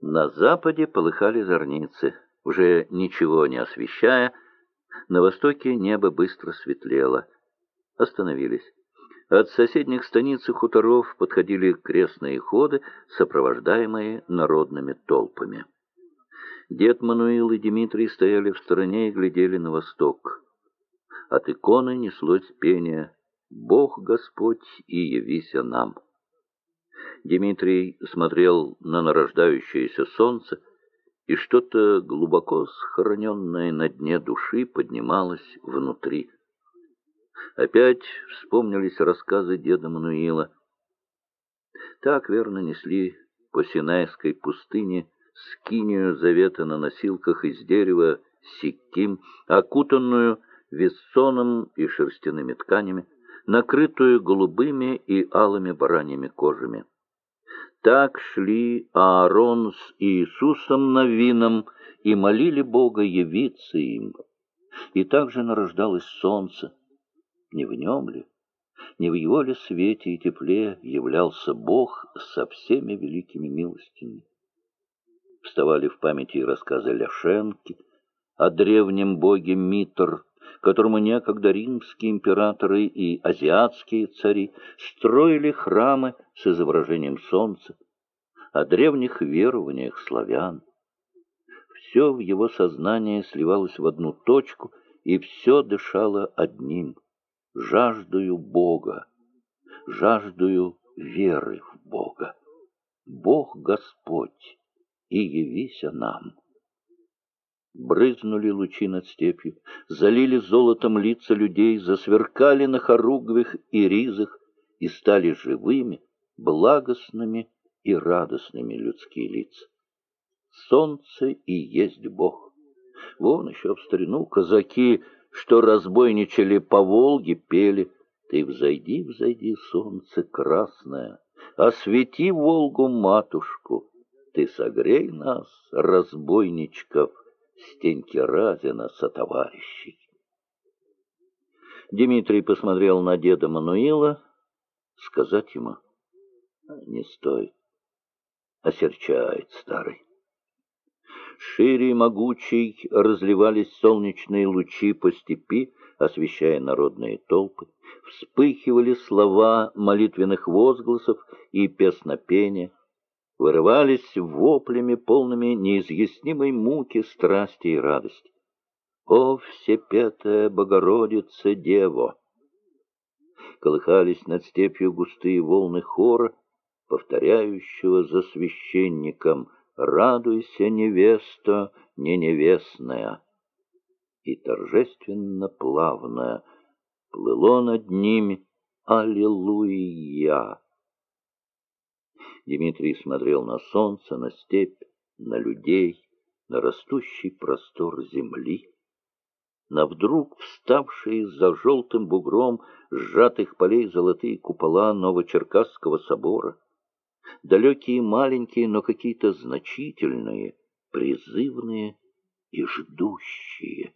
На западе полыхали зорницы, уже ничего не освещая. На востоке небо быстро светлело. Остановились. От соседних станиц и хуторов подходили крестные ходы, сопровождаемые народными толпами. Дед Мануил и Дмитрий стояли в стороне и глядели на восток. От иконы неслось пение «Бог Господь, и явися нам». Дмитрий смотрел на нарождающееся солнце, и что-то глубоко схороненное на дне души поднималось внутри. Опять вспомнились рассказы деда Мануила. Так верно несли по Синайской пустыне скинию завета на носилках из дерева сикким, окутанную вессоном и шерстяными тканями, накрытую голубыми и алыми бараньими кожами. Так шли Аарон с Иисусом Навином и молили Бога явиться им. И также нарождалось солнце. Не в нем ли, не в его ли свете и тепле являлся Бог со всеми великими милостями? Вставали в памяти и рассказы Ляшенки о древнем боге Митр, которому некогда римские императоры и азиатские цари строили храмы с изображением солнца, о древних верованиях славян. Все в его сознании сливалось в одну точку, и все дышало одним — жаждою Бога, жаждою веры в Бога. Бог Господь, и явися нам. Брызнули лучи над степью, залили золотом лица людей, засверкали на хоругвях и ризах и стали живыми, благостными и радостными людские лица. Солнце и есть Бог. Вон еще в старину казаки, что разбойничали по Волге, пели: «Ты взойди, взойди, солнце красное, освети Волгу, матушку, ты согрей нас, разбойничков, Стеньки Разина сотоварищей». Дмитрий посмотрел на деда Мануила. Сказать ему не стоит. Осерчает старый. Шире и могучей разливались солнечные лучи по степи, освещая народные толпы. Вспыхивали слова молитвенных возгласов и песнопения. Вырывались воплями, полными неизъяснимой муки, страсти и радости. «О, всепетая Богородица Дево!» Колыхались над степью густые волны хора, повторяющего за священником: «Радуйся, невеста, не невестная!» И торжественно плавно плыло над ними «Аллилуйя!». Дмитрий смотрел на солнце, на степь, на людей, на растущий простор земли, на вдруг вставшие за желтым бугром сжатых полей золотые купола Новочеркасского собора, далекие маленькие, но какие-то значительные, призывные и ждущие.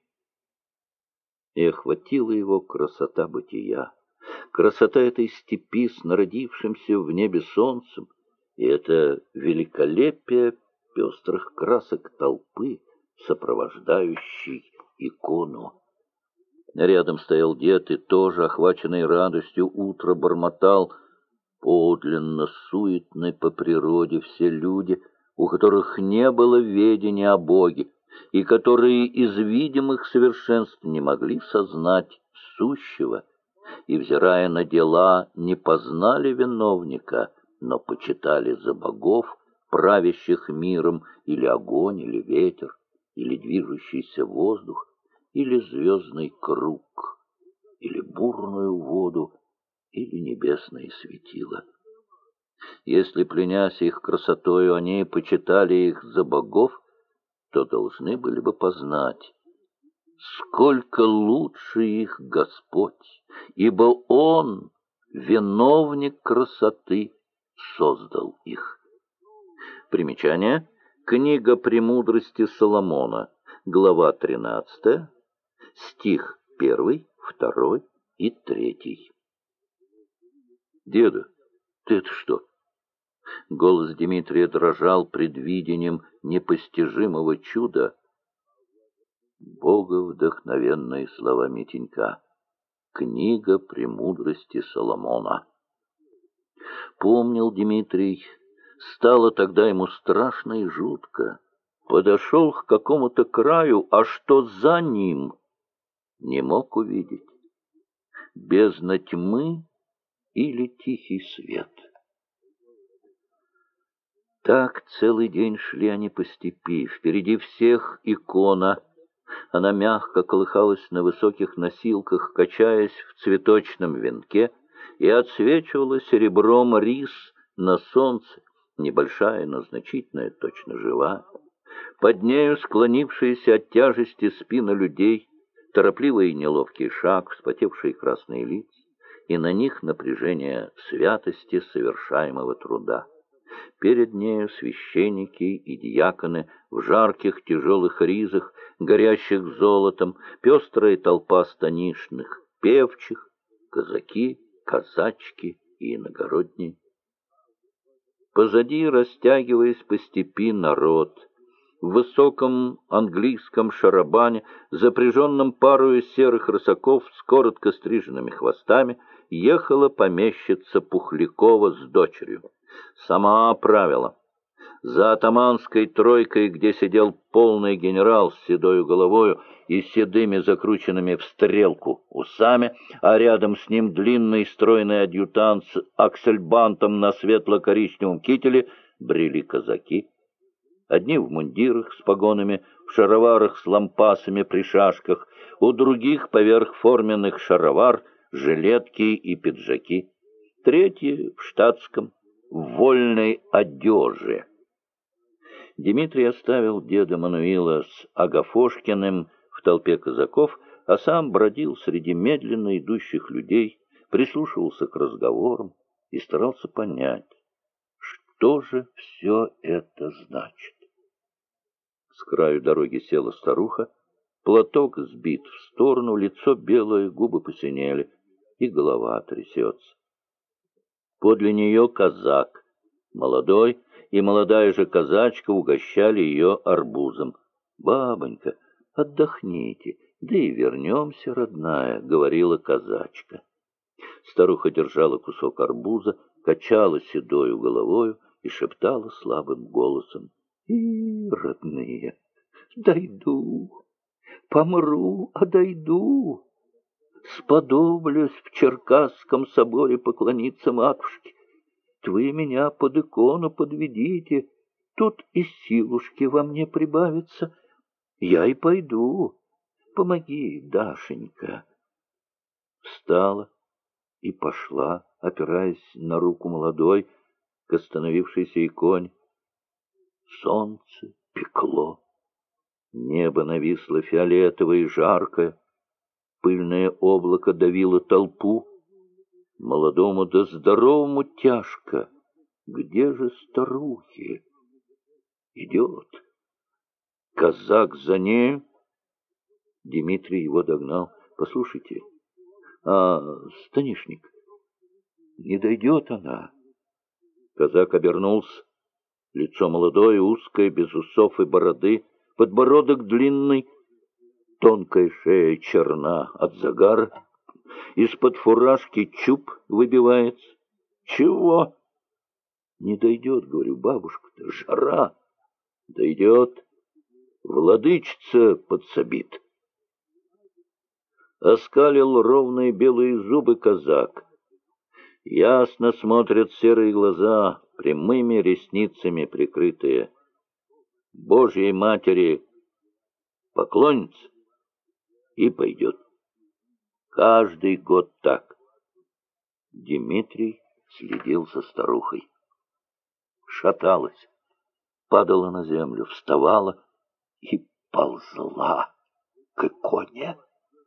И охватила его красота бытия, красота этой степи с народившимся в небе солнцем, и это великолепие пестрых красок толпы, сопровождающей икону. Рядом стоял дед и тоже, охваченный радостью, утро бормотал: «Подлинно суетны по природе все люди, у которых не было ведения о Боге, и которые из видимых совершенств не могли сознать сущего, и, взирая на дела, не познали виновника, но почитали за богов, правящих миром, или огонь, или ветер, или движущийся воздух, или звездный круг, или бурную воду, или небесные светила. Если, пленясь их красотою, они почитали их за богов, то должны были бы познать, сколько лучше их Господь, ибо Он, виновник красоты, создал их». Примечание. Книга «Премудрости Соломона», глава 13, стих 1, 2 и 3. «Деда, ты это что, Голос Дмитрия дрожал предвидением непостижимого чуда. Боговдохновенные слова Митенька. Книга премудрости Соломона. Помнил Дмитрий, стало тогда ему страшно и жутко. Подошел к какому-то краю, а что за ним, не мог увидеть. Бездна тьмы или тихий свет. Так целый день шли они по степи. Впереди всех икона. Она мягко колыхалась на высоких носилках, качаясь в цветочном венке, и отсвечивала серебром рис на солнце, небольшая, но значительная, точно живая. Под нею склонившиеся от тяжести спины людей, торопливый и неловкий шаг, вспотевшие красные лица, и на них напряжение святости совершаемого труда. Перед нею священники и диаконы в жарких тяжелых ризах, горящих золотом, пестрая толпа станичных певчих, казаки, казачки и иногородние. Позади, растягиваясь по степи, народ. В высоком английском шарабане, запряженном парою серых рысаков с коротко стриженными хвостами, ехала помещица Пухлякова с дочерью. Сама правила. За атаманской тройкой, где сидел полный генерал с седою головою и седыми закрученными в стрелку усами, а рядом с ним длинный стройный адъютант с аксельбантом на светло-коричневом кителе, брели казаки. Одни в мундирах с погонами, в шароварах с лампасами при шашках, у других поверх форменных шаровар, жилетки и пиджаки. Третьи в штатском, в вольной одежде. Дмитрий оставил деда Мануила с Агафошкиным в толпе казаков, а сам бродил среди медленно идущих людей, прислушивался к разговорам и старался понять, что же все это значит. С краю дороги села старуха, платок сбит в сторону, лицо белое, губы посинели, и голова трясется. Подле нее казак, молодой, и молодая же казачка угощали ее арбузом. «Бабонька, отдохните, да и вернемся, родная», — говорила казачка. Старуха держала кусок арбуза, качала седою головою и шептала слабым голосом: «И, родные, дойду, помру, а дойду. Сподоблюсь в Черкасском соборе поклониться матушке. Вы меня под икону подведите, тут и силушки во мне прибавится. Я и пойду. Помоги, Дашенька». Встала и пошла, опираясь на руку молодой, к остановившейся иконе. Солнце пекло, небо нависло фиолетовое и жаркое, пыльное облако давило толпу. Молодому да здоровому тяжко. Где же старухи? Идет. Казак за нею. Дмитрий его догнал. «Послушайте, а станишник, не дойдет она?» Казак обернулся. Лицо молодое, узкое, без усов и бороды, подбородок длинный, тонкая шея черна от загара. Из-под фуражки чуб выбивается. «Чего?» «Не дойдет, — говорю, — бабушка-то, жара». «Дойдет. Владычица подсобит». Оскалил ровные белые зубы казак. Ясно смотрят серые глаза, прямыми ресницами прикрытые. Божьей Матери поклонится и пойдет. Каждый год так. Дмитрий следил за старухой. Шаталась, падала на землю, вставала и ползла к иконе.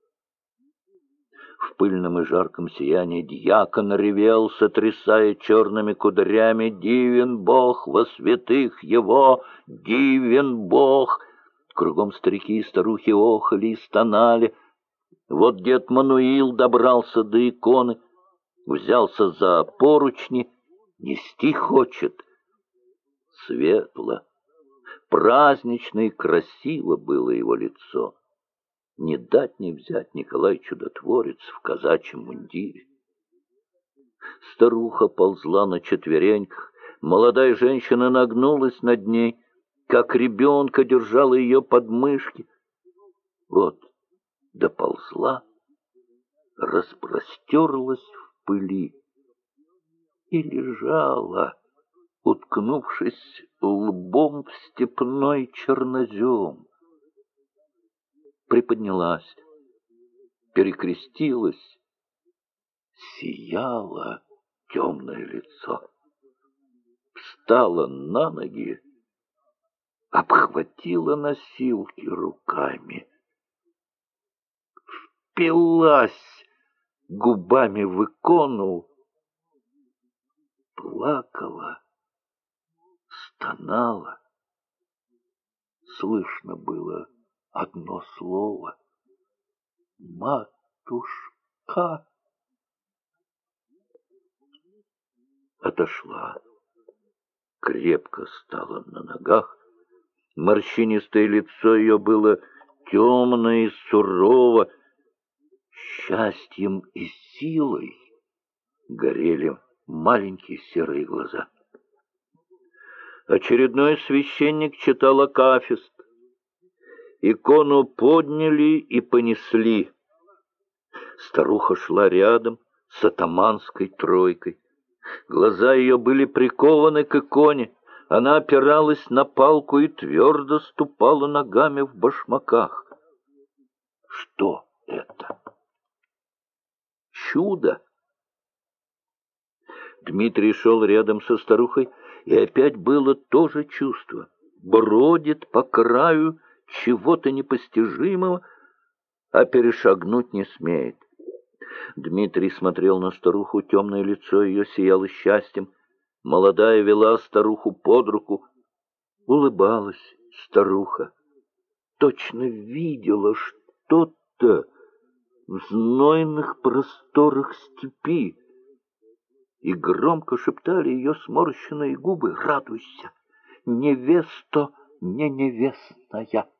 В пыльном и жарком сиянии дьякон ревел, сотрясая черными кудрями: «Дивен Бог во святых его! Дивен Бог!» Кругом старики и старухи охали и стонали. Вот дед Мануил добрался до иконы, взялся за поручни, нести хочет, светло, празднично и красиво было его лицо. Не дать не взять Николай Чудотворец в казачьем мундире. Старуха ползла на четвереньках, молодая женщина нагнулась над ней, как ребенка держала ее под мышки. Вот доползла, распростерлась в пыли и лежала, уткнувшись лбом в степной чернозем. Приподнялась, перекрестилась, сияло темное лицо. Встала на ноги, обхватила носилки руками, впилась губами в икону, плакала, стонала. Слышно было одно слово: «Матушка». Отошла, крепко стала на ногах. Морщинистое лицо ее было темно и сурово. Счастьем и силой горели маленькие серые глаза. Очередной священник читал акафист. Икону подняли и понесли. Старуха шла рядом с атаманской тройкой. Глаза ее были прикованы к иконе. Она опиралась на палку и твердо ступала ногами в башмаках. Что это? Чудо! Дмитрий шел рядом со старухой, и опять было то же чувство. Бродит по краю чего-то непостижимого, а перешагнуть не смеет. Дмитрий смотрел на старуху, темное лицо ее сияло счастьем. Молодая вела старуху под руку. Улыбалась старуха. Точно видела что-то в знойных просторах степи. И громко шептали ее сморщенные губы: «Радуйся, невесто не невестная».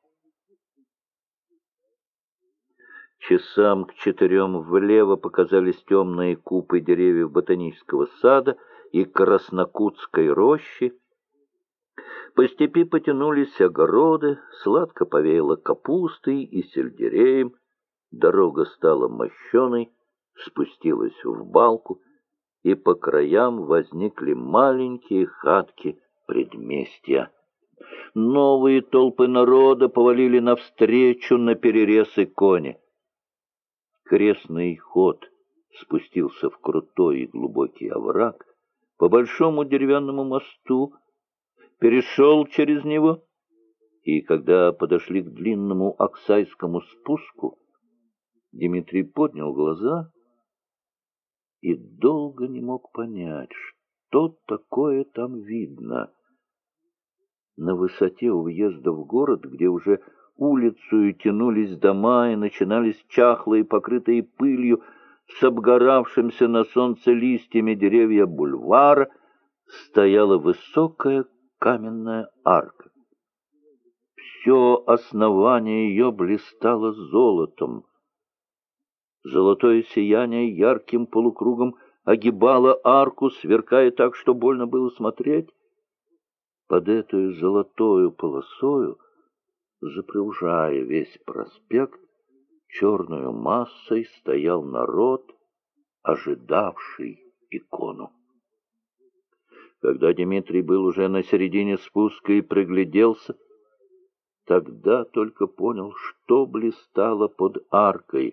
Часам к 4 влево показались темные купы деревьев ботанического сада и краснокутской рощи. По степи потянулись огороды, сладко повеяло капустой и сельдереем. Дорога стала мощеной, спустилась в балку, и по краям возникли маленькие хатки предместья. Новые толпы народа повалили навстречу наперерез иконе. Крестный ход спустился в крутой и глубокий овраг по большому деревянному мосту, перешел через него, и когда подошли к длинному Аксайскому спуску, Дмитрий поднял глаза и долго не мог понять, что такое там видно. На высоте у въезда в город, где уже улицу тянулись дома и начинались чахлые, покрытые пылью, с обгоравшимся на солнце листьями деревья бульвара, стояла высокая каменная арка. Все основание ее блистало золотом. Золотое сияние ярким полукругом огибало арку, сверкая так, что больно было смотреть. Под этой золотою полосою, запружая весь проспект, черную массой стоял народ, ожидавший икону. Когда Дмитрий был уже на середине спуска и пригляделся, тогда только понял, что блистало под аркой.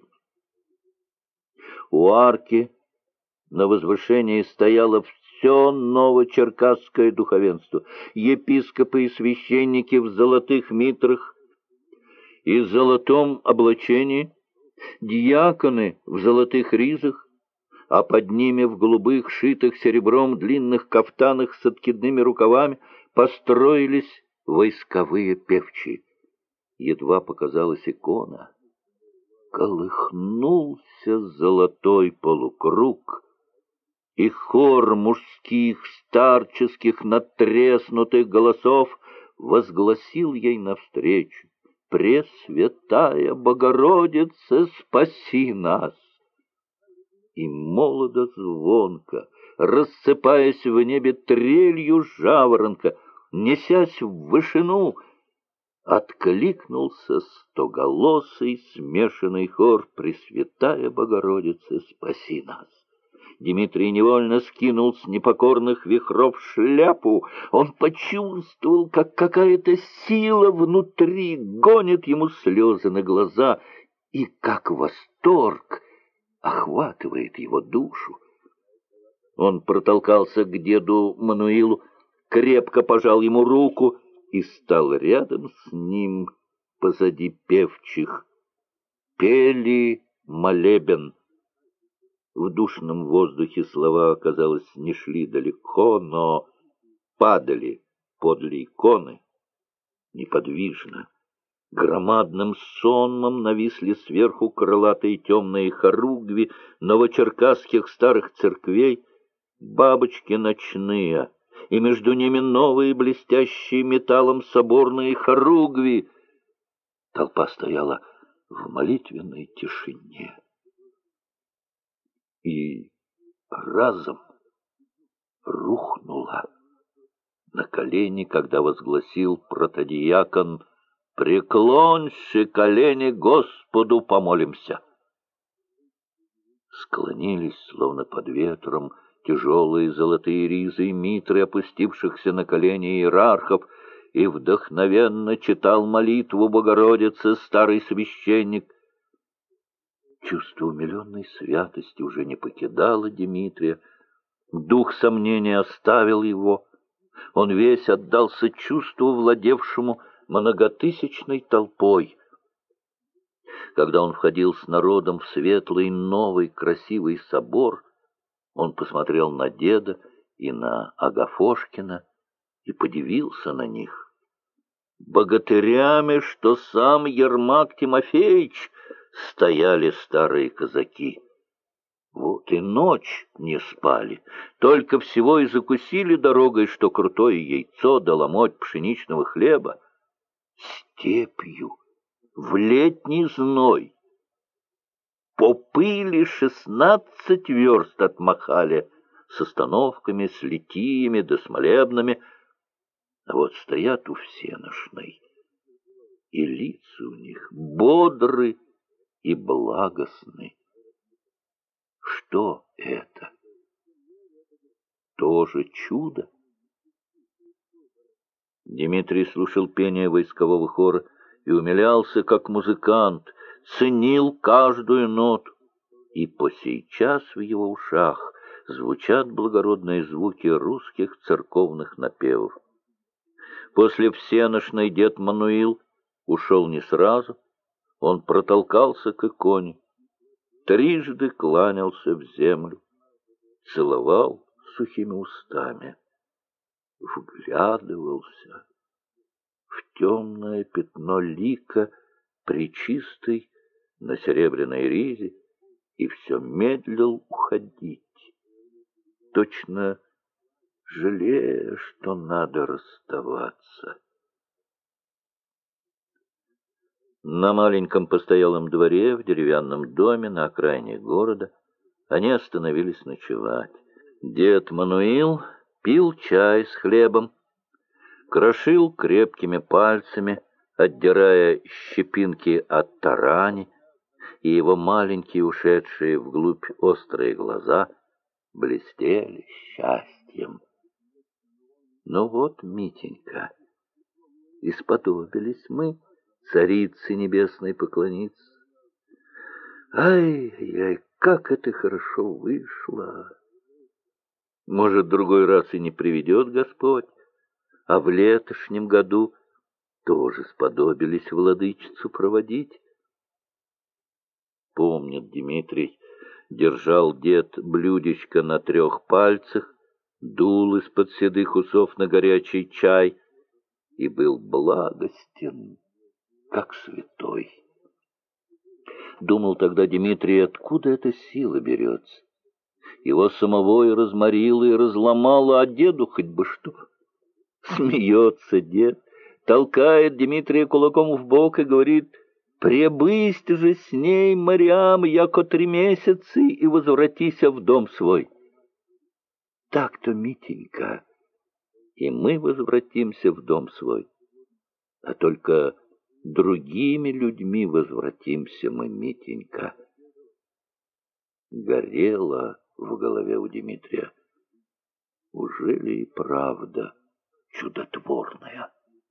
У арки на возвышении стояло все новочеркасское духовенство, епископы и священники в золотых митрах и золотом облачении, диаконы в золотых ризах, а под ними в голубых, шитых серебром длинных кафтанах с откидными рукавами построились войсковые певчие. Едва показалась икона, колыхнулся золотой полукруг, и хор мужских, старческих, надтреснутых голосов возгласил ей навстречу: «Пресвятая Богородица, спаси нас!» И молодо звонко, рассыпаясь в небе трелью жаворонка, несясь в вышину, откликнулся стоголосый смешанный хор: «Пресвятая Богородица, спаси нас!» Дмитрий невольно скинул с непокорных вихров шляпу. Он почувствовал, как какая-то сила внутри гонит ему слезы на глаза, и как восторг охватывает его душу. Он протолкался к деду Мануилу, крепко пожал ему руку и стал рядом с ним позади певчих. Пели молебен. В душном воздухе слова, казалось, не шли далеко, но падали подле иконы неподвижно. Громадным сонмом нависли сверху крылатые темные хоругви новочеркасских старых церквей, бабочки ночные, и между ними новые блестящие металлом соборные хоругви. Толпа стояла в молитвенной тишине. И разом рухнула на колени, когда возгласил протодиакон: «Преклонься, колени, Господу помолимся!» Склонились, словно под ветром, тяжелые золотые ризы и митры опустившихся на колени иерархов, и вдохновенно читал молитву Богородицы старый священник. Чувство умиленной святости уже не покидало Дмитрия. Дух сомнения оставил его. Он весь отдался чувству, владевшему многотысячной толпой. Когда он входил с народом в светлый, новый, красивый собор, он посмотрел на деда и на Агафошкина и подивился на них. Богатырями, что сам Ермак Тимофеевич, стояли старые казаки. Вот и ночь не спали, только всего и закусили дорогой, что крутое яйцо да ломоть пшеничного хлеба. Степью, в летний зной, по пыли 16 верст отмахали, с остановками, с литиями да с молебнами. А вот стоят у всеношной, и лица у них бодры и благостны. Что это? Тоже чудо? Дмитрий слушал пение войскового хора и умилялся, как музыкант, ценил каждую ноту. И по сей час в его ушах звучат благородные звуки русских церковных напевов. После всеношной дед Мануил ушел не сразу. Он протолкался к иконе, трижды кланялся в землю, целовал сухими устами, вглядывался в темное пятно лика пречистой на серебряной ризе и все медлил уходить, точно жалея, что надо расставаться. На маленьком постоялом дворе в деревянном доме на окраине города они остановились ночевать. Дед Мануил пил чай с хлебом, крошил крепкими пальцами, отдирая щепинки от тарани, и его маленькие, ушедшие вглубь острые глаза блестели счастьем. Ну вот, Митенька, исподобились мы царице небесной поклониться. Ай-яй, как это хорошо вышло! Может, другой раз и не приведет Господь, а в летошнем году тоже сподобились владычицу проводить. Помнит Дмитрий, держал дед блюдечко на 3 пальцах, дул из-под седых усов на горячий чай и был благостен, как святой. Думал тогда Дмитрий, откуда эта сила берется. Его самого и разморило, и разломало, а деду хоть бы что. Смеется дед, толкает Дмитрия кулаком в бок и говорит: «Пребысть же с ней, Марьям, яко 3 месяца, и возвратися в дом свой». Так-то, Митенька, и мы возвратимся в дом свой, а только другими людьми возвратимся мы, Митенька. Горело в голове у Дмитрия. Ужели и правда чудотворная?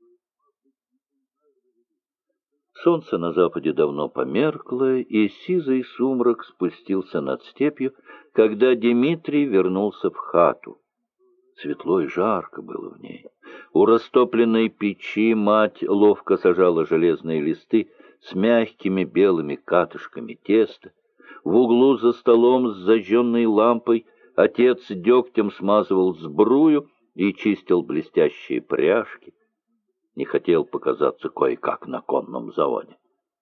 Солнце на западе давно померкло, и сизый сумрак спустился над степью, когда Дмитрий вернулся в хату. Светло и жарко было в ней. У растопленной печи мать ловко сажала железные листы с мягкими белыми катышками теста. В углу за столом с зажженной лампой отец дегтем смазывал сбрую и чистил блестящие пряжки. Не хотел показаться кое-как на конном заводе.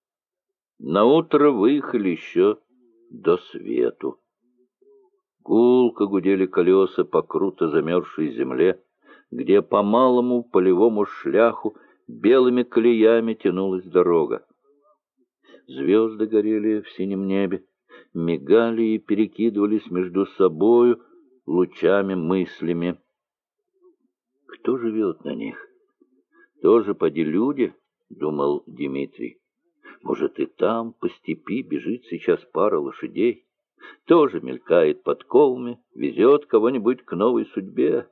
Наутро выехали еще до свету. Гулко гудели колеса по круто замерзшей земле, где по малому полевому шляху белыми колеями тянулась дорога. Звезды горели в синем небе, мигали и перекидывались между собою лучами-мыслями. Кто живет на них? Тоже поди люди, — думал Дмитрий. Может, и там по степи бежит сейчас пара лошадей, тоже мелькает подковами, везет кого-нибудь к новой судьбе.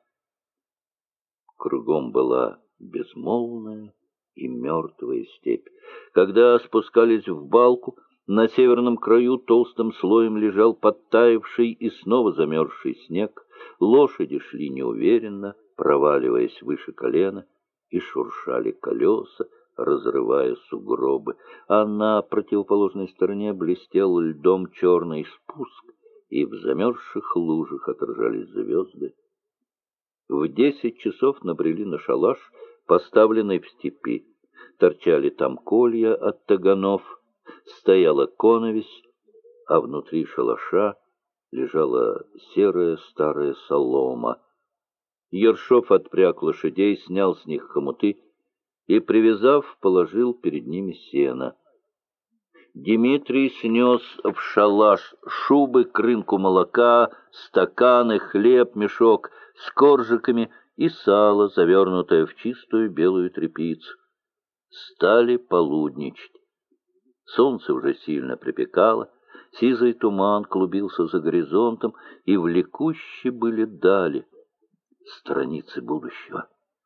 Кругом была безмолвная и мертвая степь. Когда спускались в балку, на северном краю толстым слоем лежал подтаявший и снова замерзший снег. Лошади шли неуверенно, проваливаясь выше колена, и шуршали колеса, разрывая сугробы, а на противоположной стороне блестел льдом черный спуск, и в замерзших лужах отражались звезды. В 10 часов набрели на шалаш, поставленный в степи. Торчали там колья от таганов, стояла коновесь, а внутри шалаша лежала серая старая солома. Ершов отпряг лошадей, снял с них хомуты и, привязав, положил перед ними сено. Дмитрий снес в шалаш шубы, крынку молока, стаканы, хлеб, мешок с коржиками и сало, завернутое в чистую белую тряпицу. Стали полудничать. Солнце уже сильно припекало, сизый туман клубился за горизонтом, и влекущи были дали, страницы будущего.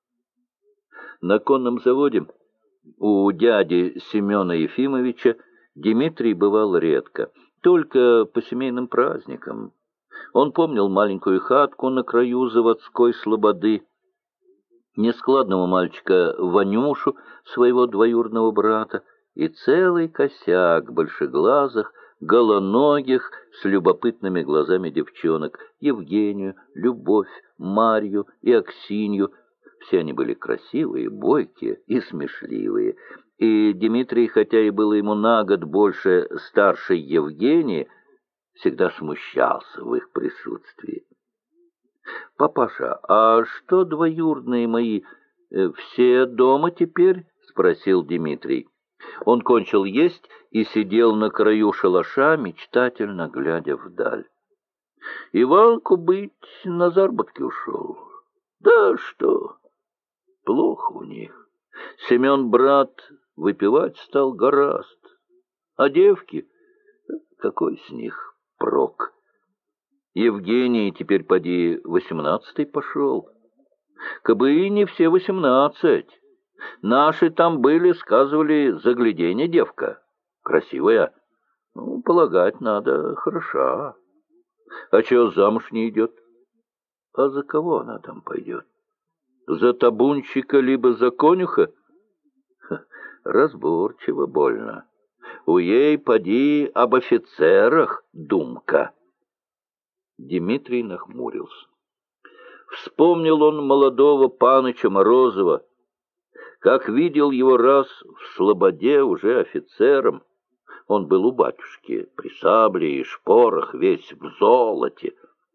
На конном заводе у дяди Семена Ефимовича Дмитрий бывал редко, только по семейным праздникам. Он помнил маленькую хатку на краю заводской слободы, нескладного мальчика Ванюшу, своего двоюродного брата, и целый косяк большеглазых, голоногих, с любопытными глазами девчонок: Евгению, Любовь, Марью и Аксинью. Все они были красивые, бойкие и смешливые. И Дмитрий, хотя и был ему на год больше старшей Евгении, всегда смущался в их присутствии. «Папаша, а что двоюродные мои, все дома теперь?» — спросил Дмитрий. Он кончил есть и сидел на краю шалаша, мечтательно глядя вдаль. «Иванку быть на заработки ушел. Да что, плохо у них. Семен, брат, выпивать стал гораст. А девки, какой с них прок? Евгений теперь поди 18-й пошел. Кабы и не все 18. Наши там были, сказывали, загляденье девка. Красивая. Ну, полагать надо, хороша. А чего замуж не идет? А за кого она там пойдет? За табунщика либо за конюха? Разборчиво больно. У ей, поди, об офицерах думка. Дмитрий нахмурился. Вспомнил он молодого паныча Морозова, как видел его раз в слободе уже офицером. Он был у батюшки, при сабле и шпорах, весь в золоте.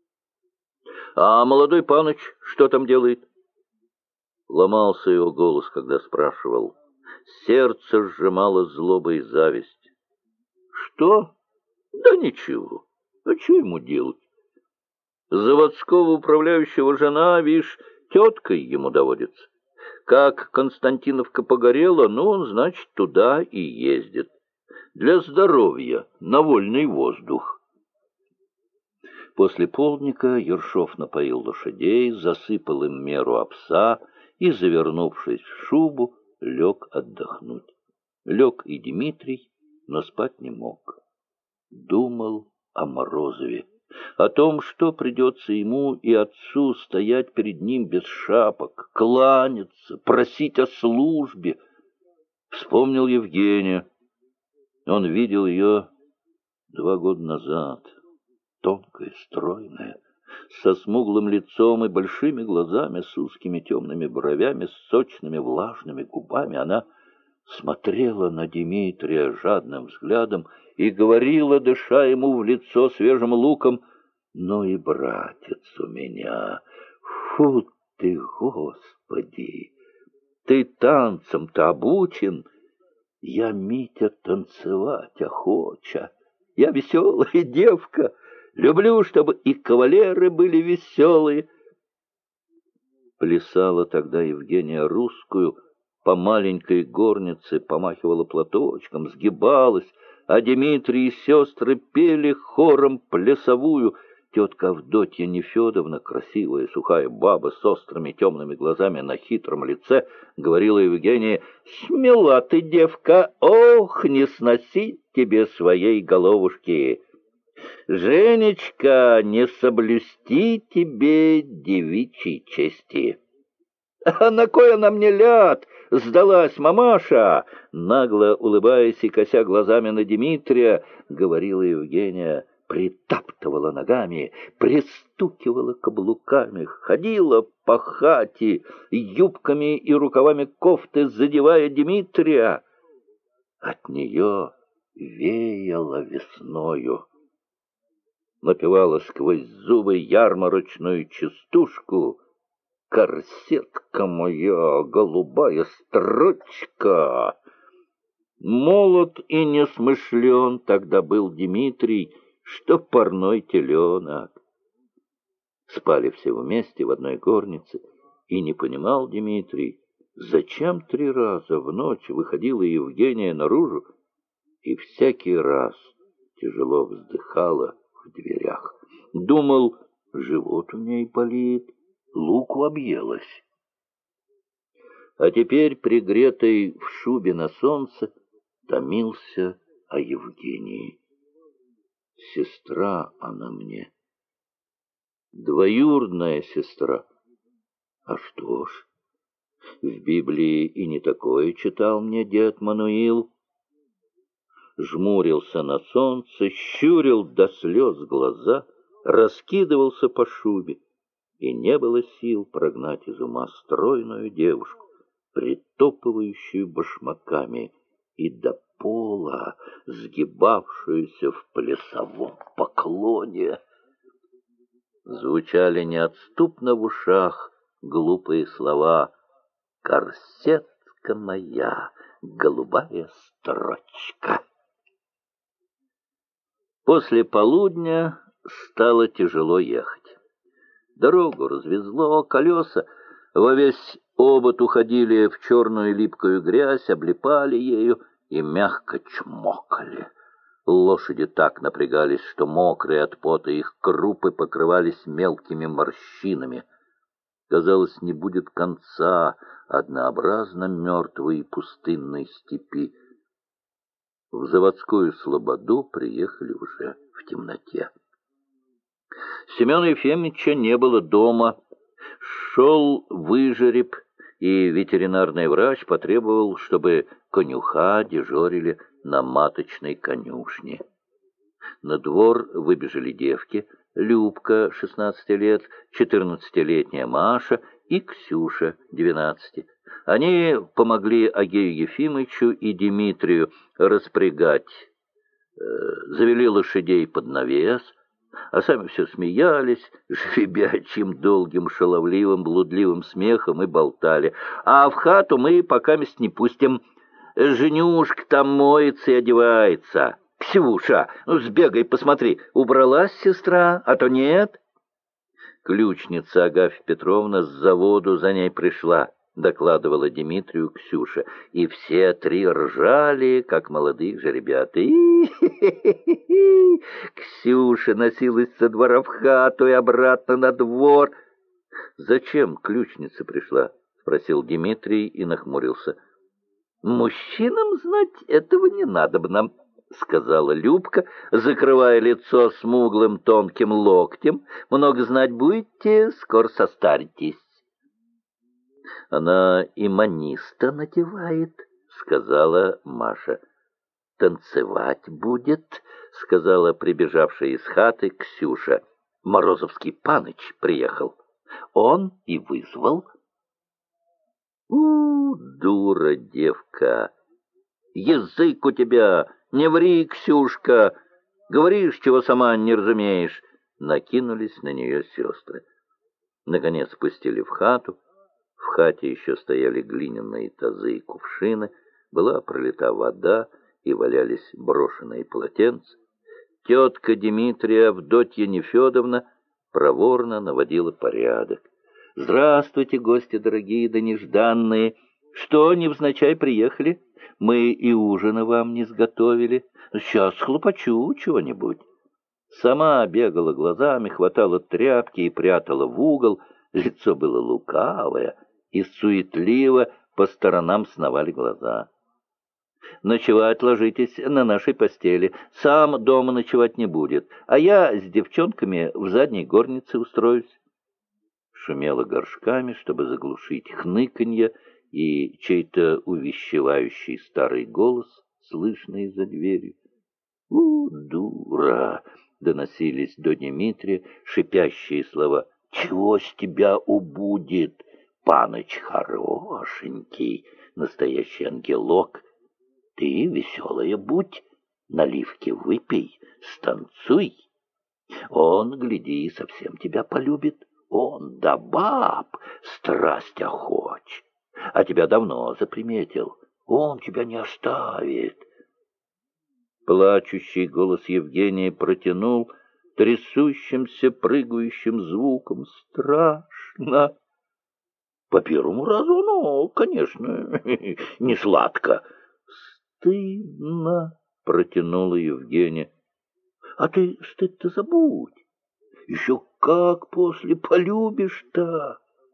А молодой паныч что там делает? Ломался его голос, когда спрашивал. Сердце сжимало злоба и зависть. Что? Да ничего. А что ему делать? Заводского управляющего жена, видишь, теткой ему доводится. Как Константиновка погорела, ну, он, значит, туда и ездит. Для здоровья, на вольный воздух. После полдника Ершов напоил лошадей, засыпал им меру овса и, завернувшись в шубу, лег отдохнуть. Лег и Дмитрий, но спать не мог. Думал о Морозове, о том, что придется ему и отцу стоять перед ним без шапок, кланяться, просить о службе. Вспомнил Евгения. Он видел ее 2 года назад, тонкая, стройная, со смуглым лицом и большими глазами, с узкими темными бровями, с сочными влажными губами. Она смотрела на Дмитрия жадным взглядом и говорила, дыша ему в лицо свежим луком: «Ну и братец у меня! Фу ты, Господи! Ты танцем-то обучен! Я, Митя, танцевать охоча! Я веселая девка! Люблю, чтобы и кавалеры были веселые!» Плясала тогда Евгения русскую, по маленькой горнице помахивала платочком, сгибалась, а Дмитрий и сестры пели хором плясовую. Тетка Авдотья Нефедовна, красивая сухая баба с острыми темными глазами на хитром лице, говорила Евгении: «Смела ты, девка, ох, не сносить тебе своей головушки! Женечка, не соблюсти тебе девичьей чести!» «А на кой она мне ляд? Сдалась мамаша!» Нагло улыбаясь и кося глазами на Дмитрия, говорила Евгения, притаптывала ногами, пристукивала каблуками, ходила по хате, юбками и рукавами кофты задевая Дмитрия. От нее веяло весною. Напевала сквозь зубы ярмарочную частушку: «Корсетка моя, голубая строчка». Молод и несмышлен тогда был Дмитрий, что парной теленок. Спали все вместе в одной горнице, и не понимал Дмитрий, зачем 3 раза в ночь выходила Евгения наружу и всякий раз тяжело вздыхала в дверях. Думал, живот у ней болит, луку объелась. А теперь, пригретый в шубе на солнце, томился о Евгении. Сестра она мне, двоюродная сестра. А что ж, в Библии и не такое читал мне дед Мануил. Жмурился на солнце, щурил до слез глаза, раскидывался по шубе, и не было сил прогнать из ума стройную девушку, притопывающую башмаками и до пола, сгибавшуюся в плясовом поклоне. Звучали неотступно в ушах глупые слова: «Корсетка моя, голубая строчка». После полудня стало тяжело ехать. Дорогу развезло, колеса во весь обод уходили в черную липкую грязь, облипали ею и мягко чмокали. Лошади так напрягались, что мокрые от пота их крупы покрывались мелкими морщинами. Казалось, не будет конца однообразно мертвой и пустынной степи. В заводскую слободу приехали уже в темноте. Семена Ефремовича не было дома. Шел выжереб, и ветеринарный врач потребовал, чтобы конюха дежурили на маточной конюшне. На двор выбежали девки: Любка, 16 лет, 14-летняя Маша и Ксюша, 12. Они помогли Агею Ефимовичу и Дмитрию распрягать завели лошадей под навес, а сами все смеялись жеребячим, долгим, шаловливым, блудливым смехом и болтали. А в хату мы покамест не пустим. Женюшка там моется и одевается. Ксюша, ну сбегай, посмотри, убралась сестра, а то нет. Ключница Агафья Петровна с заводу за ней пришла, докладывала Дмитрию Ксюша, и все три ржали, как молодые жеребята. Ксюша носилась со двора в хату и обратно на двор. «Зачем ключница пришла?» — спросил Дмитрий и нахмурился. «Мужчинам знать этого не надобно», — сказала Любка, закрывая лицо смуглым тонким локтем. «Много знать будете, скоро состаритесь». «Она и маниста надевает», — сказала Маша. «Танцевать будет», — сказала прибежавшая из хаты Ксюша. «Морозовский паныч приехал. Он и вызвал». Дура девка! Язык у тебя! Не ври, Ксюшка! Говоришь, чего сама не разумеешь!» Накинулись на нее сестры. Наконец спустили в хату. В хате еще стояли глиняные тазы и кувшины, была пролита вода и валялись брошенные полотенца. Тетка Дмитрия, Авдотья Нефедовна, проворно наводила порядок. «Здравствуйте, гости дорогие да нежданные! Что, невзначай приехали? Мы и ужина вам не сготовили. Сейчас хлопочу чего-нибудь». Сама бегала глазами, хватала тряпки и прятала в угол. Лицо было лукавое, и суетливо по сторонам сновали глаза. «Ночевать ложитесь на нашей постели. Сам дома ночевать не будет, а я с девчонками в задней горнице устроюсь». Шумела горшками, чтобы заглушить хныканье, и чей-то увещевающий старый голос, слышный за дверью. Дура!» — доносились до Дмитрия шипящие слова. «Чего с тебя убудет? Паныч хорошенький, настоящий ангелок. Ты веселая будь, наливки выпей, станцуй. Он, гляди, совсем тебя полюбит. Он да баб страсть охоч, а тебя давно заприметил. Он тебя не оставит». Плачущий голос Евгения протянул трясущимся, прыгающим звуком. «Страшно!» «По первому разу, ну, конечно, не сладко». «Стыдно!» — протянула Евгения. «А ты стыд-то забудь. Еще как после полюбишь-то!»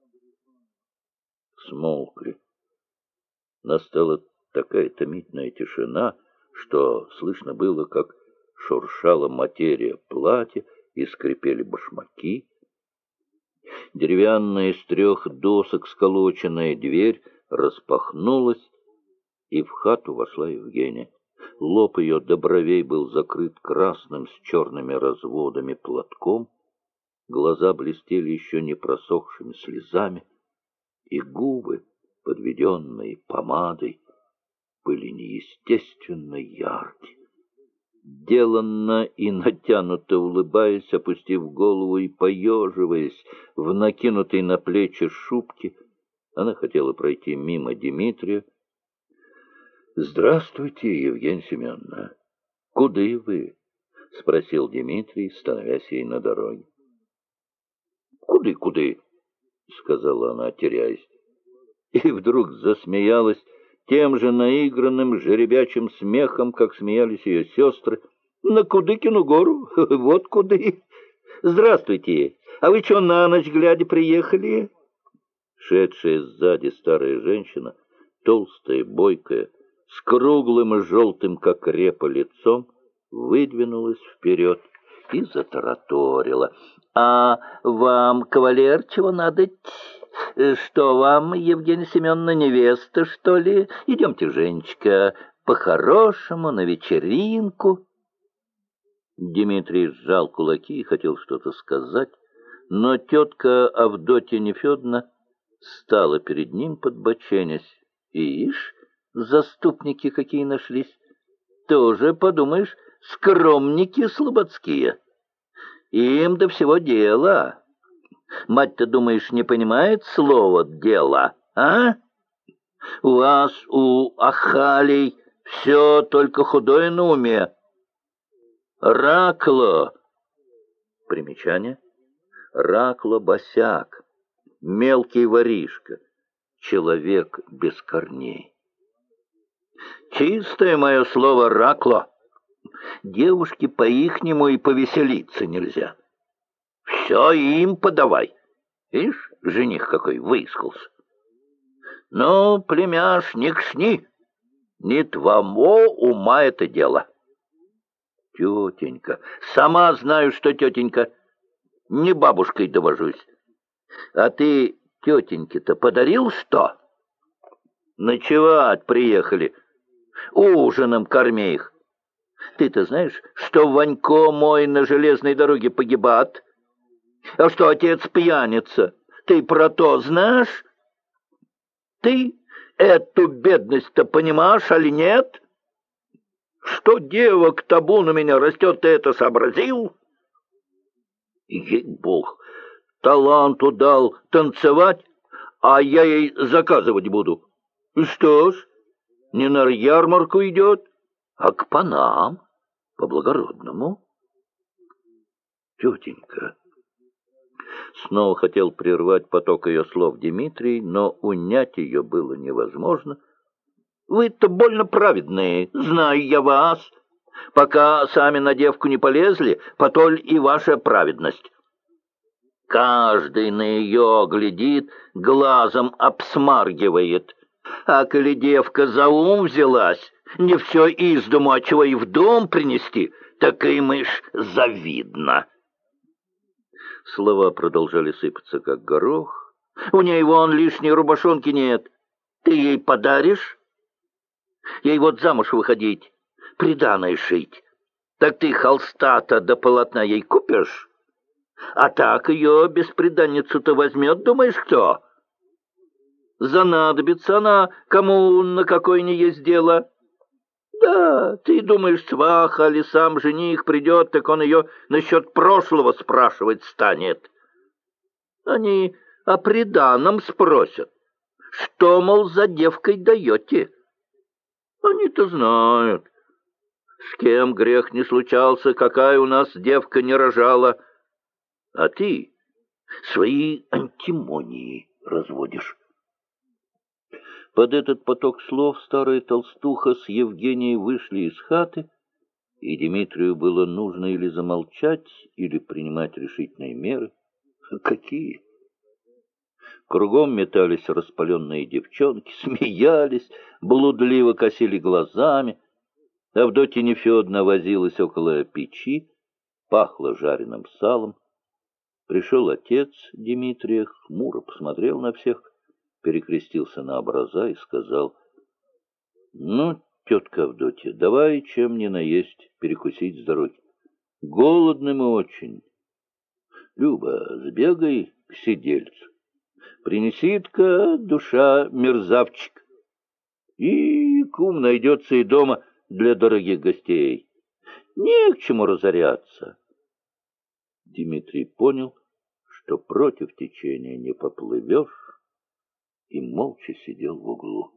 Смолкли. Настала такая томительная тишина, что слышно было, как шуршала материя платья и скрипели башмаки. Деревянная из 3 досок сколоченная дверь распахнулась, и в хату вошла Евгения. Лоб ее до бровей был закрыт красным с черными разводами платком, глаза блестели еще не просохшими слезами, и губы, подведенные помадой, были неестественно яркие. Деланно и натянуто улыбаясь, опустив голову и поеживаясь в накинутой на плечи шубке, она хотела пройти мимо Дмитрия. «Здравствуйте, Евгения Семеновна! Куды вы?» — спросил Дмитрий, становясь ей на дороге. «Куды?» — сказала она, теряясь, и вдруг засмеялась тем же наигранным жеребячим смехом, как смеялись ее сестры. «На Кудыкину гору, вот куды. Здравствуйте, а вы что, на ночь глядя приехали?» Шедшая сзади старая женщина, толстая, бойкая, с круглым и желтым, как репа, лицом, выдвинулась вперед и затараторила. «А вам, кавалер, чего надо? Что вам, Евгения Семеновна, невеста, что ли? Идемте, Женечка, по-хорошему, на вечеринку». Дмитрий сжал кулаки и хотел что-то сказать, но тетка Авдотья Нефедовна стала перед ним, подбоченясь. «Ишь, заступники какие нашлись! Тоже, подумаешь, Скромники слободские. Им до всего дела. Мать-то, думаешь, не понимает слова «дело», а? У вас, у ахалей, все только худое на уме. Ракло. Примечание. Ракло босяк, мелкий воришка, человек без корней. Чистое мое слово ракло. Девушке по-ихнему и повеселиться нельзя. Все им подавай. Ишь, жених какой выискался. Ну, племяш, не кшни. Не твоего ума это дело. Тетенька, сама знаю, что тетенька. Не бабушкой довожусь. А ты тетеньке-то подарил что? Ночевать приехали. Ужином корми их. Ты-то знаешь, что Ванько мой на железной дороге погибат? А что отец пьяница? Ты про то знаешь? Ты эту бедность-то понимаешь, али нет? Что дева к табуну меня растет, ты это сообразил? Ей-бог, таланту дал танцевать, а я ей заказывать буду. И что ж, не на ярмарку идет, а к панам, по-благородному. Тетенька. Снова хотел прервать поток ее слов Дмитрий, но унять ее было невозможно. Вы-то больно праведные, знаю я вас. Пока сами на девку не полезли, потоль и ваша праведность. Каждый на ее глядит, глазом обсмаргивает. А коли девка за ум взялась, не все из дому, а чего и в дом принести, так и мышь завидно. Слова продолжали сыпаться, как горох. У ней вон лишней рубашонки нет. Ты ей подаришь? Ей вот замуж выходить, приданое шить. Так ты холста-то до полотна ей купишь? А так ее бесприданницу-то возьмет, думаешь, кто? Занадобится она, кому на какое не есть дело. Да, ты думаешь, сваха, али сам жених придет, так он ее насчет прошлого спрашивать станет. Они о приданом спросят. Что, мол, за девкой даете? Они-то знают. С кем грех не случался, какая у нас девка не рожала. А ты свои антимонии разводишь. Под этот поток слов старая толстуха с Евгенией вышли из хаты, и Дмитрию было нужно или замолчать, или принимать решительные меры. Какие? Кругом метались распаленные девчонки, смеялись, блудливо косили глазами. Авдотья Нефедовна возилась около печи, пахло жареным салом. Пришел отец Дмитрия, хмуро посмотрел на всех, перекрестился на образа и сказал: «Ну, тетка Авдотья, давай чем не наесть, перекусить с дороги. Голодны мы очень. Люба, сбегай к сидельцу. Принеси-ка, душа, мерзавчик. И кум найдется и дома для дорогих гостей. Не к чему разоряться». Дмитрий понял, что против течения не поплывешь, и молча сидел в углу.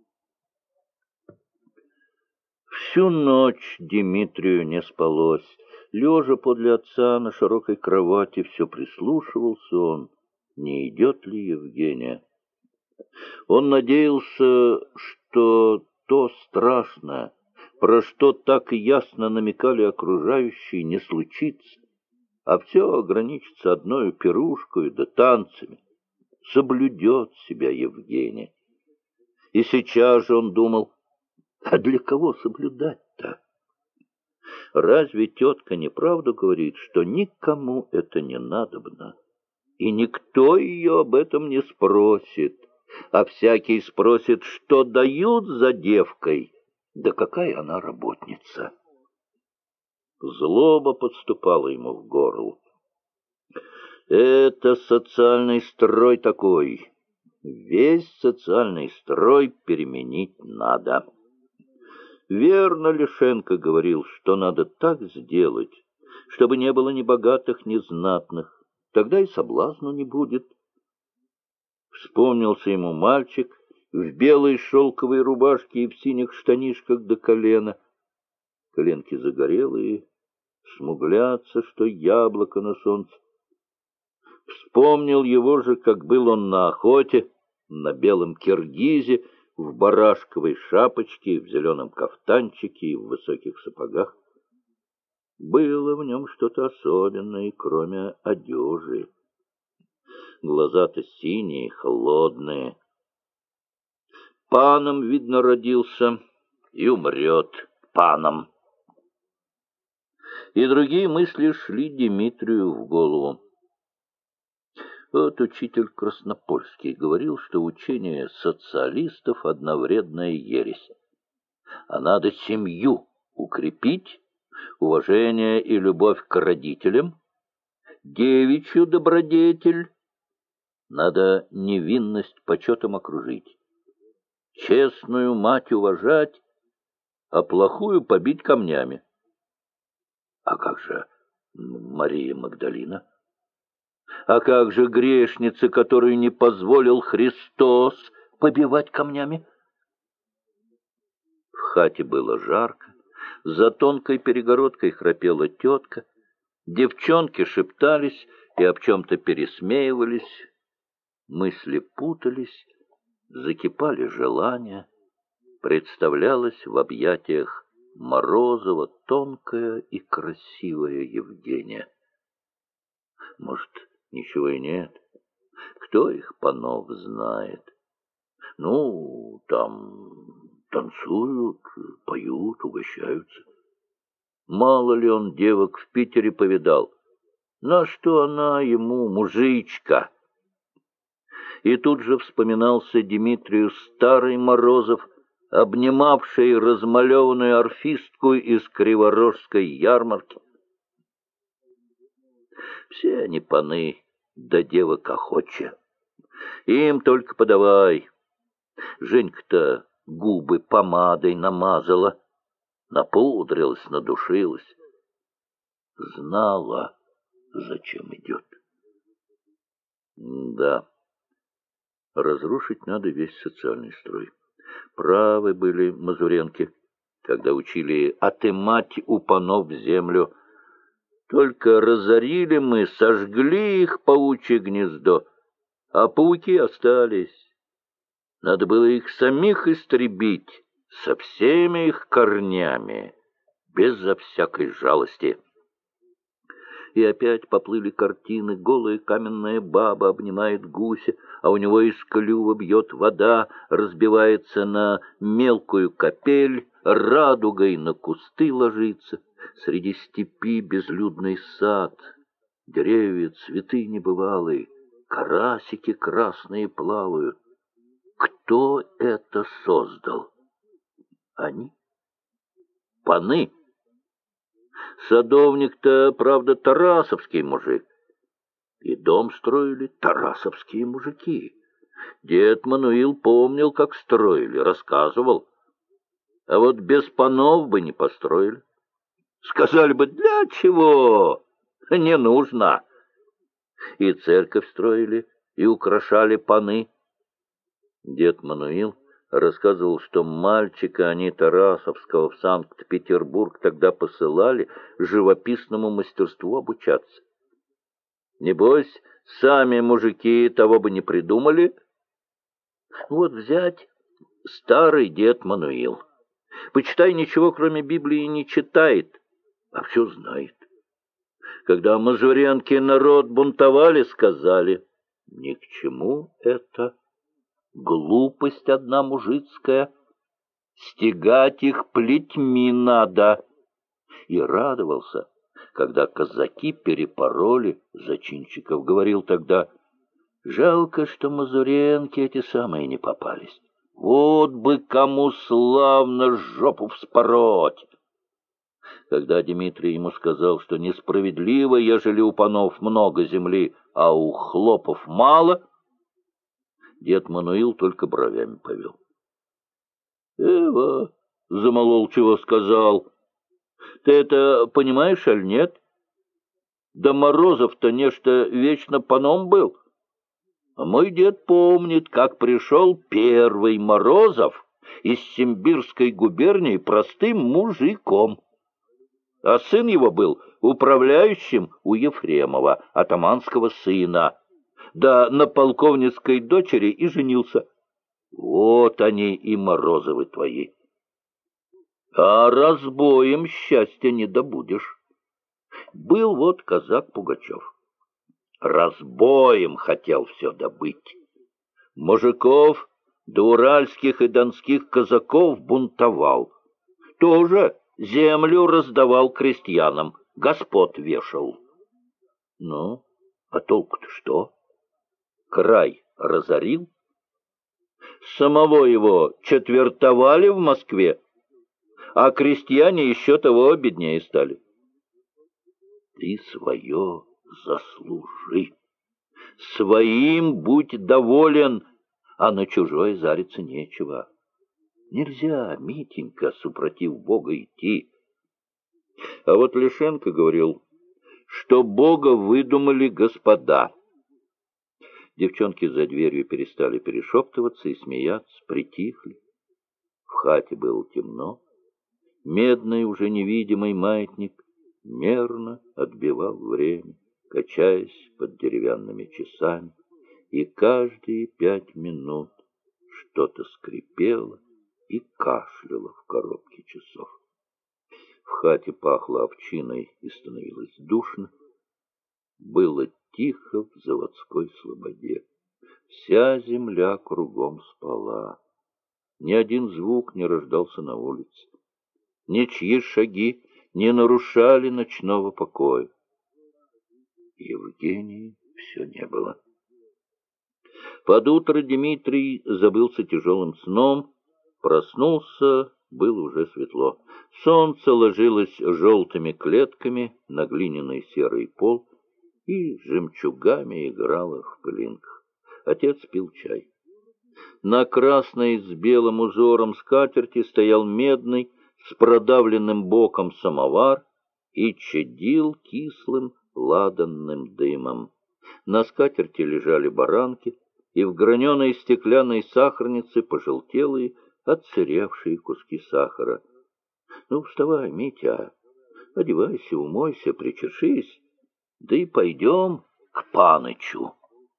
Всю ночь Дмитрию не спалось. Лежа подле отца на широкой кровати, все прислушивался он, не идет ли Евгения. Он надеялся, что то страшное, про что так ясно намекали окружающие, не случится, а все ограничится одной пирушкой да танцами. Соблюдет себя Евгения. И сейчас же он думал: а для кого соблюдать-то? Разве тетка неправду говорит, что никому это не надобно? И никто ее об этом не спросит, а всякий спросит, что дают за девкой, да какая она работница. Злоба подступала ему в горло. Это социальный строй такой. Весь социальный строй переменить надо. Верно Лешенко говорил, что надо так сделать, чтобы не было ни богатых, ни знатных. Тогда и соблазну не будет. Вспомнился ему мальчик в белой шелковой рубашке и в синих штанишках до колена. Коленки загорелые, смуглятся, что яблоко на солнце. Вспомнил его же, как был он на охоте, на белом киргизе, в барашковой шапочке, в зеленом кафтанчике и в высоких сапогах. Было в нем что-то особенное, кроме одежи. Глаза-то синие, холодные. Паном, видно, родился и умрет паном. И другие мысли шли Дмитрию в голову. Вот учитель Краснопольский говорил, что учение социалистов — одна вредная ересь. А надо семью укрепить, уважение и любовь к родителям, девичью добродетель. Надо невинность почетом окружить, честную мать уважать, а плохую побить камнями. А как же Мария Магдалина? А как же грешница, которую не позволил Христос побивать камнями? В хате было жарко, за тонкой перегородкой храпела тетка, девчонки шептались и об чем-то пересмеивались, мысли путались, закипали желания, представлялась в объятиях Морозова тонкая и красивая Евгения. Может, ничего и нет. Кто их, панов, знает? Ну, там танцуют, поют, угощаются. Мало ли он девок в Питере повидал. На что она ему, мужичка? И тут же вспоминался Дмитрию старый Морозов, обнимавший размалеванную орфистку из Криворожской ярмарки. Все они паны, да девок охоче. Им только подавай. Женька-то губы помадой намазала, напудрилась, надушилась. Знала, зачем идет. Да, разрушить надо весь социальный строй. Правы были Мазуренки, когда учили отымать у панов землю. Только разорили мы, сожгли их паучье гнездо, а пауки остались. Надо было их самих истребить со всеми их корнями, безо всякой жалости. И опять поплыли картины. Голая каменная баба обнимает гуся, а у него из клюва бьет вода, разбивается на мелкую капель, радугой на кусты ложится. Среди степи безлюдный сад, деревья, цветы небывалые, карасики красные плавают. Кто это создал? Они? Паны? Садовник-то, правда, тарасовский мужик. И дом строили тарасовские мужики. Дед Мануил помнил, как строили, рассказывал. А вот без панов бы не построили. Сказали бы, для чего? Не нужно. И церковь строили, и украшали паны. Дед Мануил рассказывал, что мальчика они Тарасовского в Санкт-Петербург тогда посылали живописному мастерству обучаться. Небось, сами мужики того бы не придумали. Вот взять старый дед Мануил. Почитай, ничего кроме Библии не читает, а все знает. Когда Мазуренки народ бунтовали, сказали, ни к чему это. Глупость одна мужицкая, стегать их плетьми надо. И радовался, когда казаки перепороли зачинщиков. Говорил тогда, жалко, что Мазуренки эти самые не попались. Вот бы кому славно жопу вспороть. Когда Дмитрий ему сказал, что несправедливо, ежели у панов много земли, а у хлопов мало, дед Мануил только бровями повел. замолол, чего сказал. Ты это понимаешь, аль нет? Да Морозов-то нечто вечно паном был. А мой дед помнит, как пришел первый Морозов из Симбирской губернии простым мужиком. А сын его был управляющим у Ефремова, атаманского сына. Да на полковницкой дочери и женился. Вот они и Морозовы твои. А разбоем счастья не добудешь. Был вот казак Пугачев. Разбоем хотел все добыть. Мужиков до уральских и донских казаков бунтовал. Тоже землю раздавал крестьянам, господ вешал. Ну, а толку-то что? Край разорил? Самого его четвертовали в Москве, а крестьяне еще того беднее стали. Ты свое заслужи. Своим будь доволен, а на чужое зариться нечего. Нельзя, Митенька, супротив Бога идти. А вот Лишенко говорил, что Бога выдумали господа. Девчонки за дверью перестали перешептываться и смеяться, притихли. В хате было темно. Медный, уже невидимый маятник мерно отбивал время, качаясь под деревянными часами, и каждые 5 минут что-то скрипело и кашляло в коробке часов. В хате пахло овчиной и становилось душно. Было тихо в заводской слободе. Вся земля кругом спала. Ни один звук не рождался на улице. Ничьи шаги не нарушали ночного покоя. Евгении все не было. Под утро Дмитрий забылся тяжелым сном. Проснулся, было уже светло. Солнце ложилось желтыми клетками на глиняный серый пол и жемчугами играло в пылинках. Отец пил чай. На красной с белым узором скатерти стоял медный с продавленным боком самовар и чадил кислым ладанным дымом. На скатерти лежали баранки, и в граненой стеклянной сахарнице пожелтелые, отсыревшие куски сахара. Ну, вставай, Митя, одевайся, умойся, причешись, да и пойдем к панычу.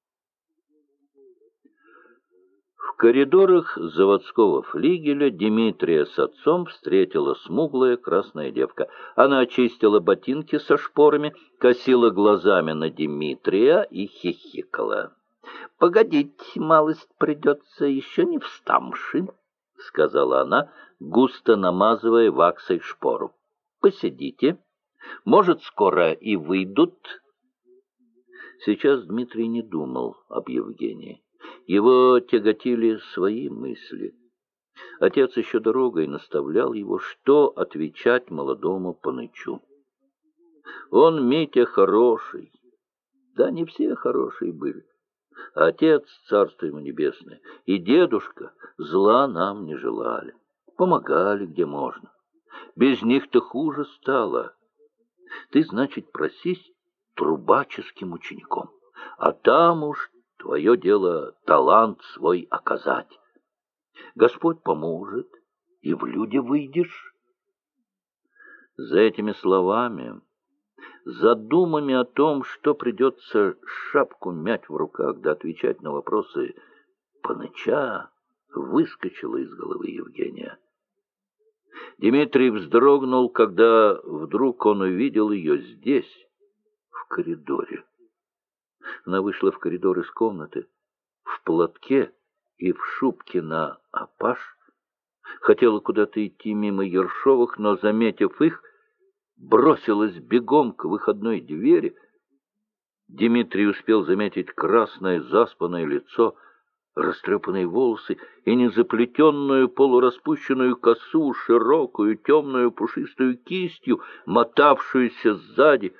В коридорах заводского флигеля Дмитрия с отцом встретила смуглая красная девка. Она очистила ботинки со шпорами, косила глазами на Дмитрия и хихикала. — Погодите, малость придется, еще не встамши, — сказала она, густо намазывая ваксой шпору. — Посидите. Может, скоро и выйдут. Сейчас Дмитрий не думал об Евгении. Его тяготили свои мысли. Отец еще дорогой наставлял его, что отвечать молодому панычу. Он, Митя, хороший. Да не все хорошие были. Отец, царство ему небесное, и дедушка зла нам не желали. Помогали, где можно. Без них-то хуже стало. Ты, значит, просись трубаческим учеником, а там уж твое дело талант свой оказать. Господь поможет, и в люди выйдешь. За этими словами, за думами о том, что придется шапку мять в руках да отвечать на вопросы паныча, выскочила из головы Евгения. Дмитрий вздрогнул, когда вдруг он увидел ее здесь, в коридоре. Она вышла в коридор из комнаты, в платке и в шубке на апаш. Хотела куда-то идти мимо Ершовых, но, заметив их, бросилась бегом к выходной двери. Дмитрий успел заметить красное заспанное лицо, растрепанные волосы и незаплетенную полураспущенную косу, широкую темную пушистую кистью, мотавшуюся сзади.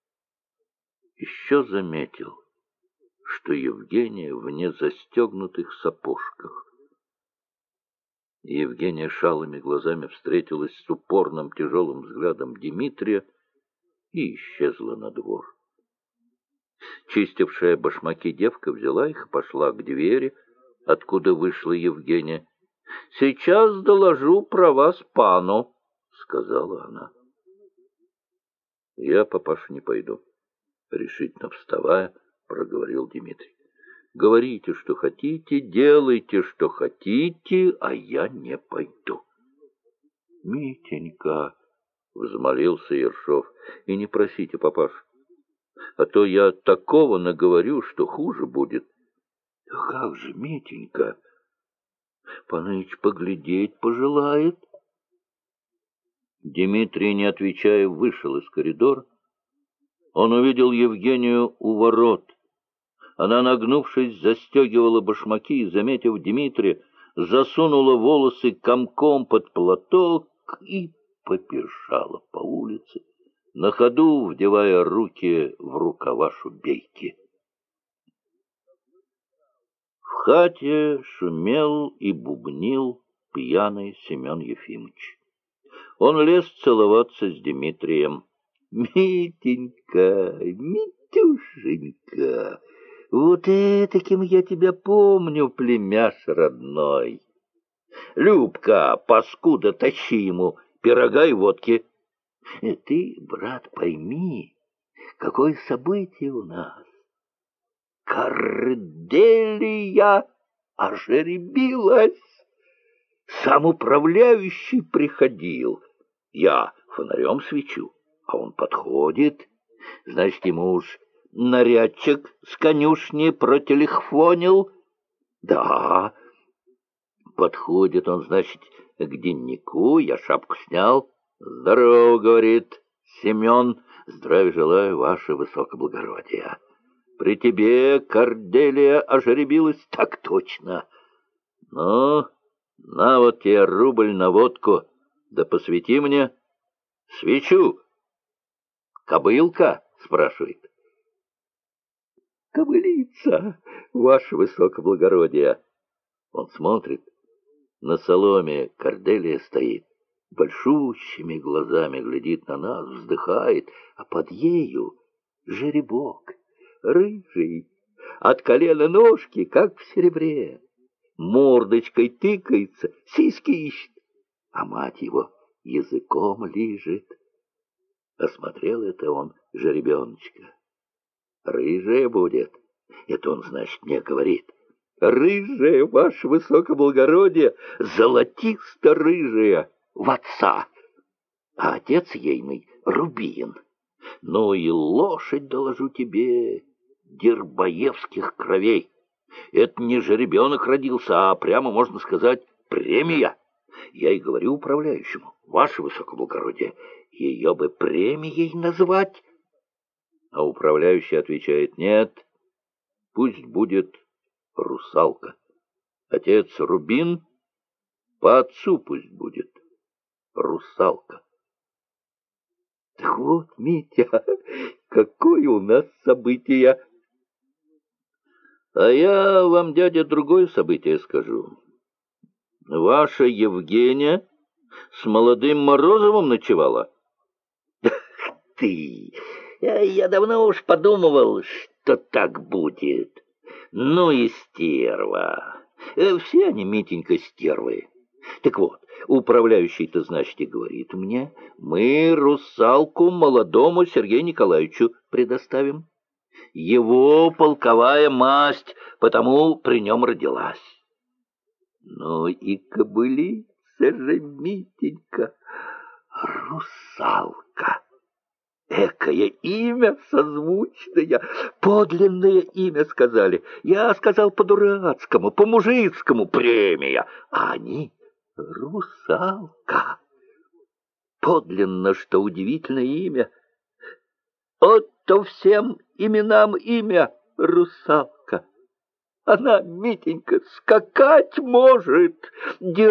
Еще заметил, что Евгения в незастегнутых сапожках. Евгения шалыми глазами встретилась с упорным тяжелым взглядом Дмитрия и исчезла на двор. Чистившая башмаки девка взяла их и пошла к двери, откуда вышла Евгения. — Сейчас доложу про вас пану, — сказала она. — Я, папаша, не пойду, — решительно вставая, проговорил Дмитрий. — Говорите, что хотите, делайте, что хотите, а я не пойду. — Митенька, — взмолился Ершов, — и не просите, папаша, а то я такого наговорю, что хуже будет. — Да как же, Митенька, Паныч поглядеть пожелает. Дмитрий, не отвечая, вышел из коридора. Он увидел Евгению у ворот. Она, нагнувшись, застегивала башмаки и, заметив Дмитрия, засунула волосы комком под платок и побежала по улице, на ходу вдевая руки в рукава шубейки. В хате шумел и бубнил пьяный Семен Ефимыч. Он лез целоваться с Дмитрием. «Митенька, Митюшенька, вот этаким я тебя помню, племяш родной. Любка, паскуда, тащи ему пирога и водки. Ты, брат, пойми, какое событие у нас. Корделия ожеребилась. Сам управляющий приходил. Я фонарем свечу, а он подходит. Значит, ему уж нарядчик с конюшни протелефонил. Да, подходит он, значит, к деннику, я шапку снял. Здорово, говорит Семен, здравия желаю, ваше высокоблагородие. При тебе Корделия ожеребилась? Так точно. Ну, на вот тебе рубль на водку, да посвети мне свечу. Кобылка? Спрашивает. Кобылица, ваше высокоблагородие. Он смотрит, на соломе Корделия стоит, большущими глазами глядит на нас, вздыхает, а под ею жеребок, рыжий, от колена ножки, как в серебре, мордочкой тыкается, сиськи ищет, а мать его языком лижет. Осмотрел это он жеребеночка. Рыжая будет, это он, значит, мне говорит. Рыжая, ваше высокоблагородие, золотисто-рыжая, в отца, а отец ейный Рубин. Ну и лошадь, доложу тебе, дербаевских кровей. Это не жеребенок родился, а прямо, можно сказать, премия. Я и говорю управляющему, ваше высокоблагородие, ее бы премией назвать. А управляющий отвечает, нет, пусть будет русалка. Отец Рубин, по отцу пусть будет русалка. Так вот, Митя, какое у нас событие. А я вам, дядя, другое событие скажу. Ваша Евгения с молодым Морозовым ночевала? Ты, я давно уж подумывал, что так будет. Ну и стерва. Все они, Митенька, стервы. Так вот, управляющий-то, значит, и говорит мне, мы русалку молодому Сергею Николаевичу предоставим. Его полковая масть, потому при нем родилась. Ну и кобылица же, Митенька, русалка. Экое имя созвучное, подлинное имя сказали. Я сказал по-дурацкому, по-мужицкому премия, а они русалка. Подлинно, что удивительное имя. Вот-то всем именам имя русалка. Она, Митенька, скакать может.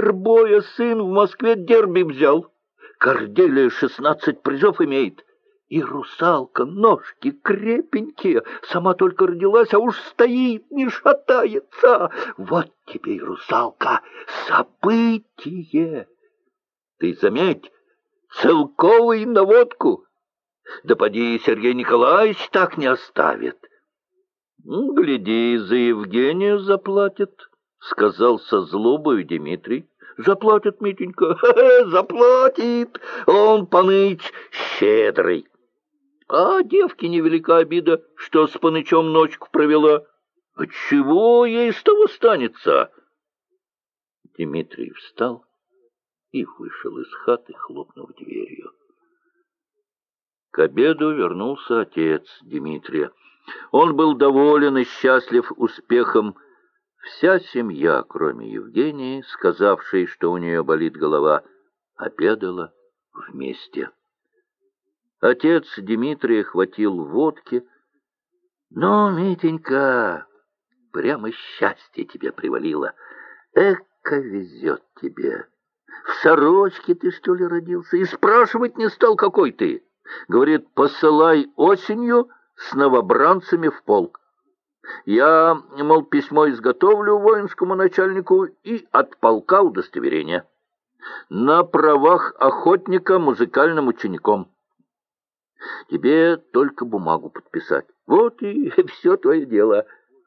Дербоя сын в Москве дерби взял. Корделия 16 призов имеет. И русалка, ножки крепенькие, сама только родилась, а уж стоит, не шатается. Вот тебе и русалка, событие. Ты заметь, целковый на водку. Да поди, Сергей Николаевич так не оставит. Гляди, за Евгению заплатит, сказал со злобою Дмитрий. Заплатит, Митенька, заплатит. Он, Паныч, щедрый. А девке невелика обида, что с Панычом ночку провела. Отчего ей с того станется? Дмитрий встал и вышел из хаты, хлопнув дверью. К обеду вернулся отец Дмитрия. Он был доволен и счастлив успехом. Вся семья, кроме Евгении, сказавшей, что у нее болит голова, обедала вместе. Отец Дмитрия хватил водки. «Ну, Митенька, прямо счастье тебе привалило. Эка везет тебе. В сорочке ты, что ли, родился? И спрашивать не стал, какой ты. Говорит, посылай осенью с новобранцами в полк. Я, мол, письмо изготовлю воинскому начальнику и от полка удостоверение. На правах охотника музыкальным учеником. Тебе только бумагу подписать. Вот и все твое дело».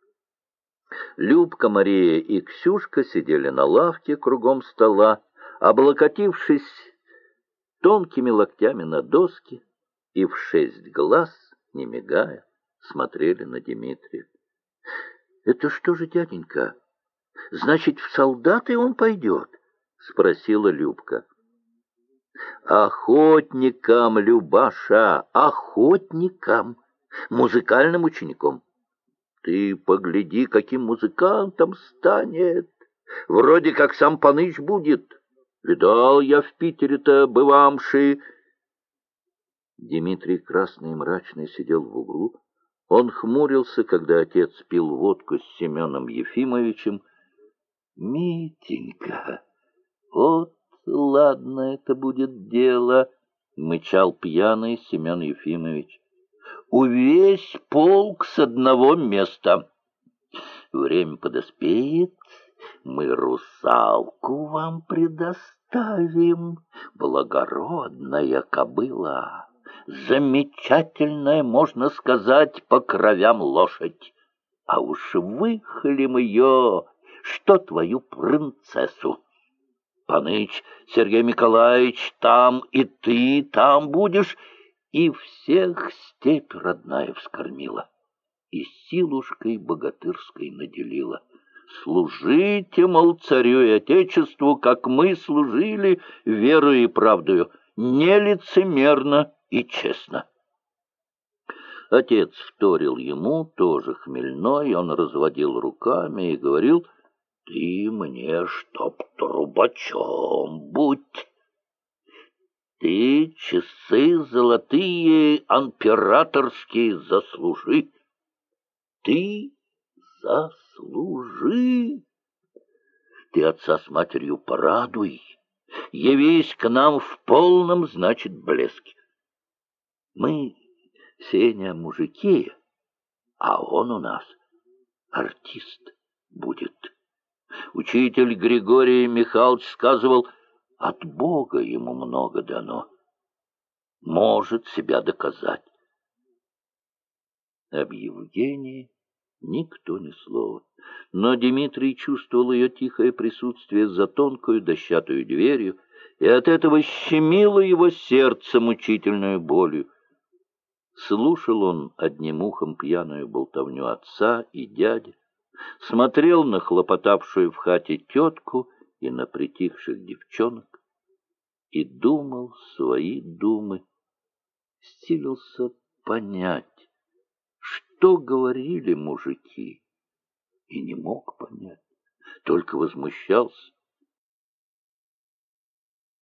Любка, Мария и Ксюшка сидели на лавке кругом стола, облокотившись тонкими локтями на доски, и в 6 глаз, не мигая, смотрели на Дмитрия. — Это что же, дяденька, значит, в солдаты он пойдет? — спросила Любка. — Охотником, Любаша, охотником, музыкальным учеником. Ты погляди, каким музыкантом станет. Вроде как сам Паныч будет. Видал я в Питере-то бывамши. Дмитрий, красный и мрачный, сидел в углу. Он хмурился, когда отец пил водку с Семеном Ефимовичем. — Митенька, вот ладно это будет дело, — мычал пьяный Семен Ефимович. — Увесь полк с одного места. Время подоспеет, мы русалку вам предоставим. Благородная кобыла, замечательная, можно сказать, по кровям лошадь. А уж выхлим ее, что твою принцессу. Паныч, Сергей Николаевич, там и ты там будешь, и всех степь родная вскормила, и силушкой богатырской наделила. Служите, мол, царю и отечеству, как мы служили, верою и правдою, нелицемерно и честно. Отец вторил ему, тоже хмельной, он разводил руками и говорил: «Ты мне чтоб трубачом будь! Ты часы золотые императорские заслужи! Ты заслужи! Ты отца с матерью порадуй! Явись к нам в полном, значит, блеске! Мы, Сеня, мужики, а он у нас артист будет. Учитель Григорий Михайлович сказывал, от Бога ему много дано. Может себя доказать». Об Евгении никто ни слова, но Дмитрий чувствовал ее тихое присутствие за тонкую дощатую дверью, и от этого щемило его сердце мучительную болью. Слушал он одним ухом пьяную болтовню отца и дяди, смотрел на хлопотавшую в хате тетку и на притихших девчонок и думал свои думы, силился понять, что говорили мужики, и не мог понять, только возмущался.